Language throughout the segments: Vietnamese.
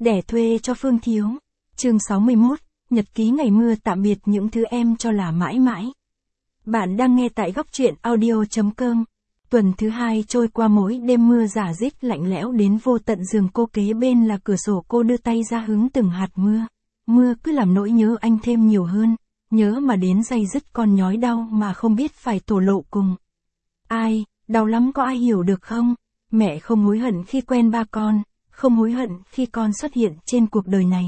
Đẻ thuê cho Phương Thiếu. Chương 61, Nhật ký ngày mưa tạm biệt những thứ em cho là mãi mãi. Bạn đang nghe tại góc truyện audio.com. Tuần thứ 2 trôi qua, mỗi đêm mưa rả rích lạnh lẽo đến vô tận. Giường cô kế bên là cửa sổ, cô đưa tay ra hứng từng hạt mưa. Mưa cứ làm nỗi nhớ anh thêm nhiều hơn, nhớ mà đến day dứt con nhói đau mà không biết phải thổ lộ cùng ai. Đau lắm, có ai hiểu được không? Mẹ không hối hận khi quen ba con, không hối hận khi con xuất hiện trên cuộc đời này.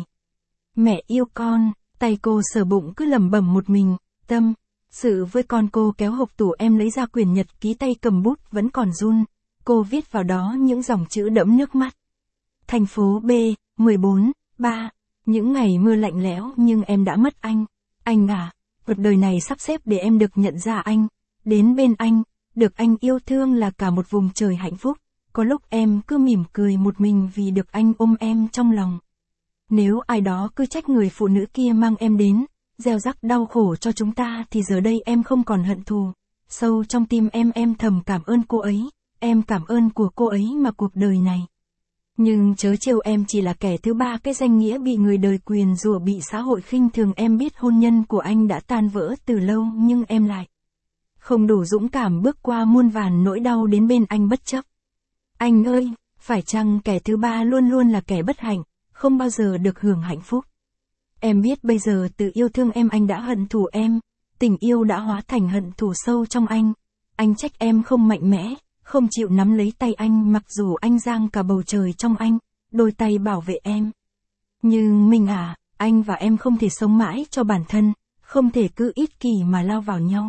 Mẹ yêu con. Tay cô sờ bụng cứ lẩm bẩm một mình, tâm sự với con. Cô kéo hộc tủ em lấy ra quyển nhật ký, tay cầm bút vẫn còn run. Cô viết vào đó những dòng chữ đẫm nước mắt. Thành phố B, 14, 3. Những ngày mưa lạnh lẽo nhưng em đã mất anh. Anh à, cuộc đời này sắp xếp để em được nhận ra anh. Đến bên anh, được anh yêu thương là cả một vùng trời hạnh phúc. Có lúc em cứ mỉm cười một mình vì được anh ôm em trong lòng. Nếu ai đó cứ trách người phụ nữ kia mang em đến, gieo rắc đau khổ cho chúng ta, thì giờ đây em không còn hận thù. Sâu trong tim em thầm cảm ơn cô ấy, em cảm ơn của cô ấy mà cuộc đời này. Nhưng chớ trêu, em chỉ là kẻ thứ ba, cái danh nghĩa bị người đời nguyền rủa, bị xã hội khinh thường. Em biết hôn nhân của anh đã tan vỡ từ lâu, nhưng em lại không đủ dũng cảm bước qua muôn vàn nỗi đau đến bên anh bất chấp. Anh ơi, phải chăng kẻ thứ ba luôn luôn là kẻ bất hạnh, không bao giờ được hưởng hạnh phúc? Em biết bây giờ từ yêu thương em anh đã hận thù em, tình yêu đã hóa thành hận thù sâu trong anh. Anh trách em không mạnh mẽ, không chịu nắm lấy tay anh mặc dù anh giang cả bầu trời trong anh, đôi tay bảo vệ em. Nhưng mình à, anh và em không thể sống mãi cho bản thân, không thể cứ ích kỷ mà lao vào nhau.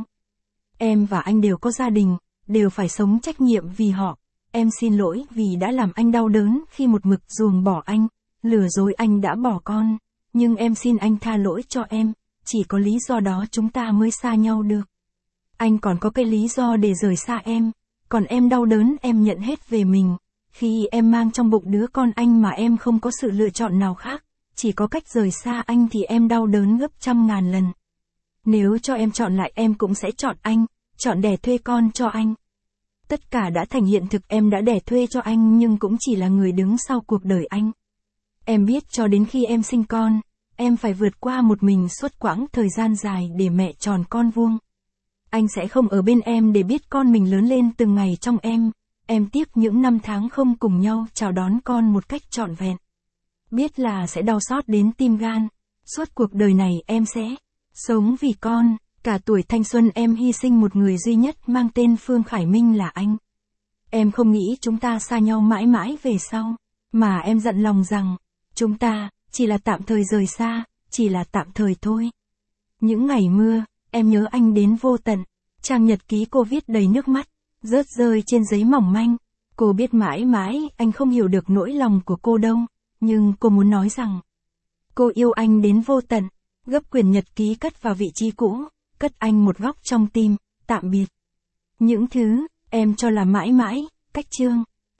Em và anh đều có gia đình, đều phải sống trách nhiệm vì họ. Em xin lỗi vì đã làm anh đau đớn khi một mực ruồng bỏ anh, lừa dối anh đã bỏ con. Nhưng em xin anh tha lỗi cho em, chỉ có lý do đó chúng ta mới xa nhau được. Anh còn có cái lý do để rời xa em, còn em đau đớn em nhận hết về mình. Khi em mang trong bụng đứa con anh mà em không có sự lựa chọn nào khác, chỉ có cách rời xa anh, thì em đau đớn gấp trăm ngàn lần. Nếu cho em chọn lại, em cũng sẽ chọn anh, chọn đẻ thuê con cho anh. Tất cả đã thành hiện thực, em đã đẻ thuê cho anh nhưng cũng chỉ là người đứng sau cuộc đời anh. Em biết cho đến khi em sinh con, em phải vượt qua một mình suốt quãng thời gian dài để mẹ tròn con vuông. Anh sẽ không ở bên em để biết con mình lớn lên từng ngày trong em. Em tiếc những năm tháng không cùng nhau chào đón con một cách trọn vẹn. Biết là sẽ đau xót đến tim gan. Suốt cuộc đời này em sẽ sống vì con. Cả tuổi thanh xuân em hy sinh một người duy nhất mang tên Phương Khải Minh là anh. Em không nghĩ chúng ta xa nhau mãi mãi về sau, mà em dặn lòng rằng, chúng ta chỉ là tạm thời rời xa, chỉ là tạm thời thôi. Những ngày mưa, em nhớ anh đến vô tận. Trang nhật ký cô viết đầy nước mắt, rớt rơi trên giấy mỏng manh. Cô biết mãi mãi anh không hiểu được nỗi lòng của cô đâu, nhưng cô muốn nói rằng cô yêu anh đến vô tận. Gấp quyển nhật ký cất vào vị trí cũ, cất anh một góc trong tim. Tạm biệt những thứ em cho là mãi mãi. Cách chương